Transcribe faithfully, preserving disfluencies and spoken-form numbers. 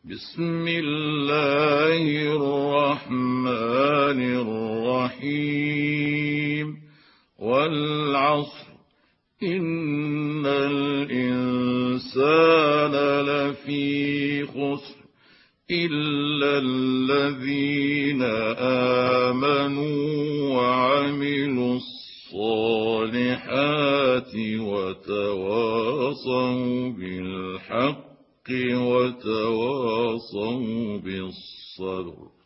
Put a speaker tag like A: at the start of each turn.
A: بسم الله الرحمن الرحيم والعصر إن الإنسان لفي خسر إلا الذين آمنوا وعملوا الصالحات وتواصوا بالحق وتواصوا بالصبر.